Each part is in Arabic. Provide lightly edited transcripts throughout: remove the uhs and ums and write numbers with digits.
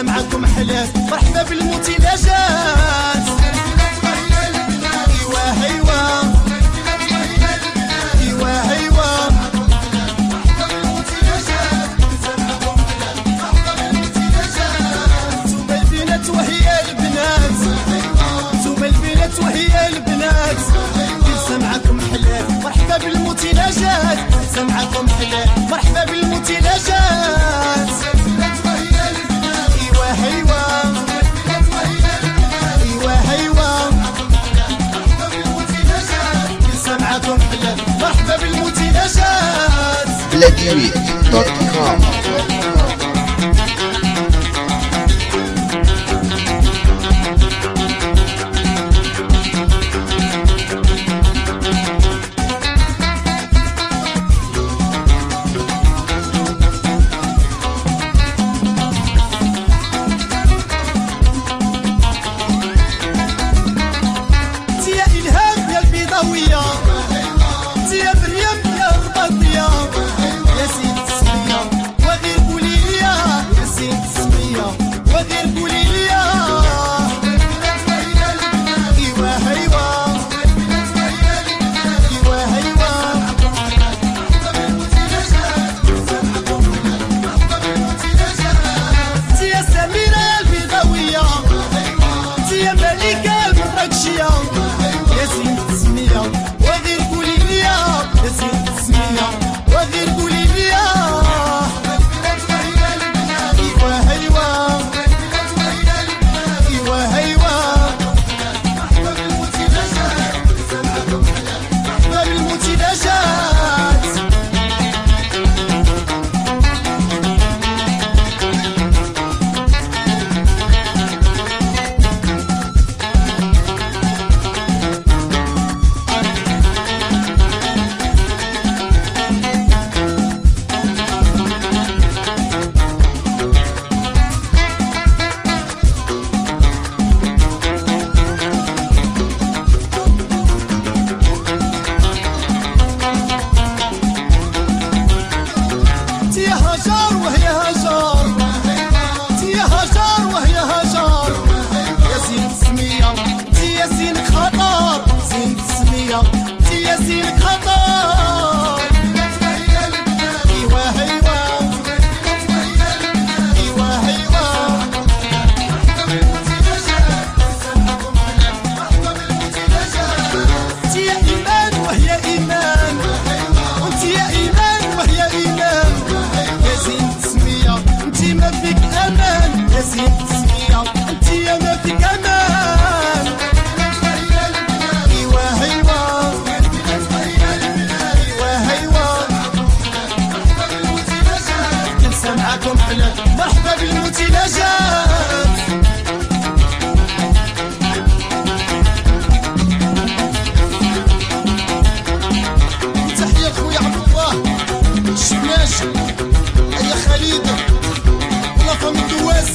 سمعكم حلال مرحبا بالمثلجات. ايوا هيوا ايوا هيوا نتوما البنات وهي البنات، نتوما البنات وهي البنات، سمعكم حلال مرحبا بالمثلجات، سمعكم حلال مرحبا بالمثلجات. ايوا هيوا ايوا هيوا سمعكم حلال مرحبا بالمثلجات. Vladimir.com مرحبا بالمثلجات. تحية خويا عبد الله الشماشي، هيا خليل والله فم الدواس.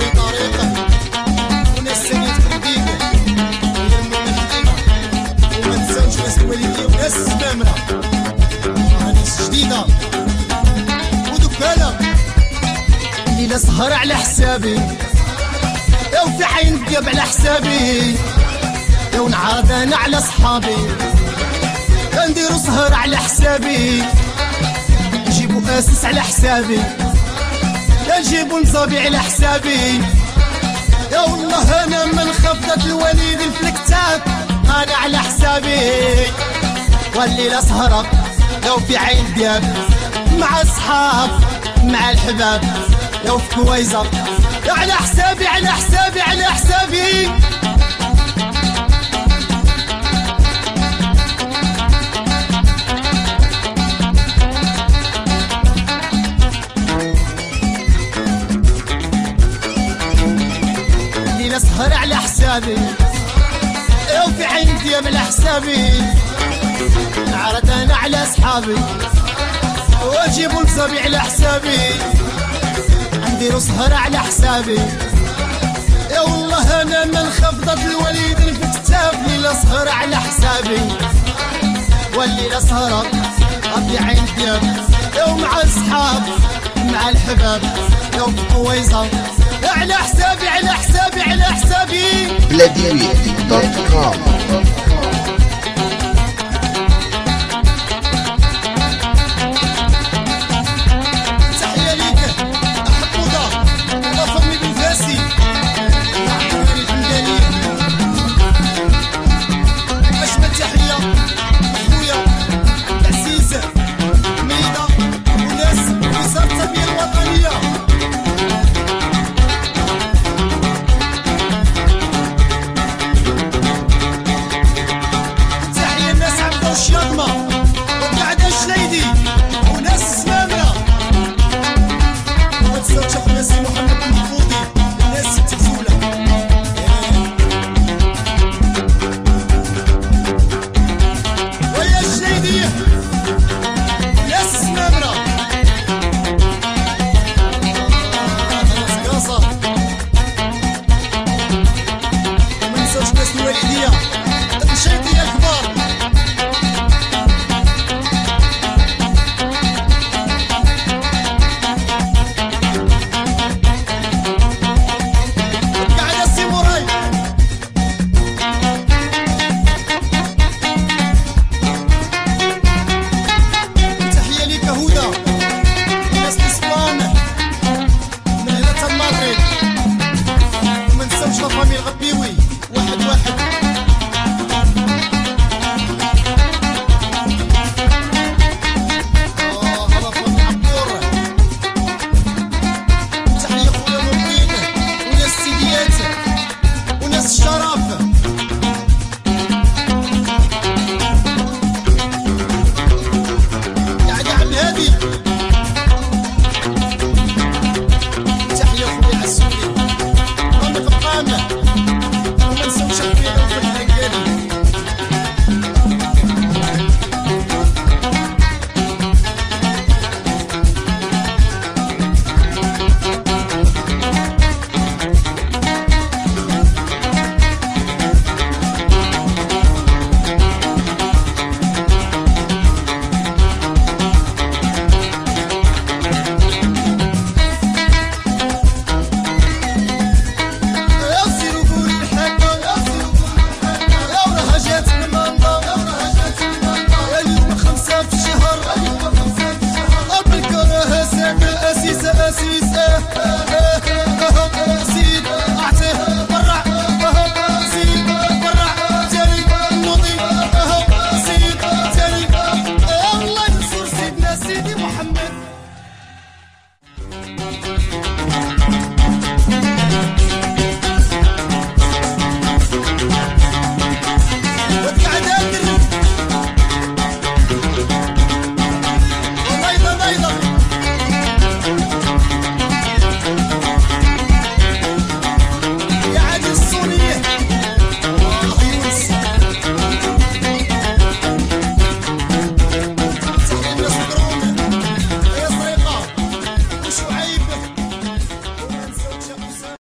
يسوي طريقه وناس ثانية تكون ديقه ويرموا من الديمة وما نساوش ناس الوالدية وناس الزمامرة ناس جديدة ودكالة الليلة سهر على حسابي يا وفي عين دياب على حسابي يا ونعاد انا على صحابي نديرو سهر على حسابي نجيبو اسس على حسابي يا نجيبو نصابي على حسابي يا والله انا من خفضة الوليد الفلكتات انا على حسابي والليلة سهرة لو في عين دياب مع الصحاب مع الحباب لو في كويزة على حسابي على حسابي على حسابي الليلة سهر على حسابي لو في عين دياب على حسابي نعرض انا على اصحابي واجيبو نصابي على حسابي نديرو سهر على حسابي يا والله انا من خفضة الوليد في كتاب ليلة سهر على حسابي والليلة سهرة في عين دياب يا مع الصحاب مع الحباب يا في كويزة على حسابي على حسابي على حسابي Vladimir.com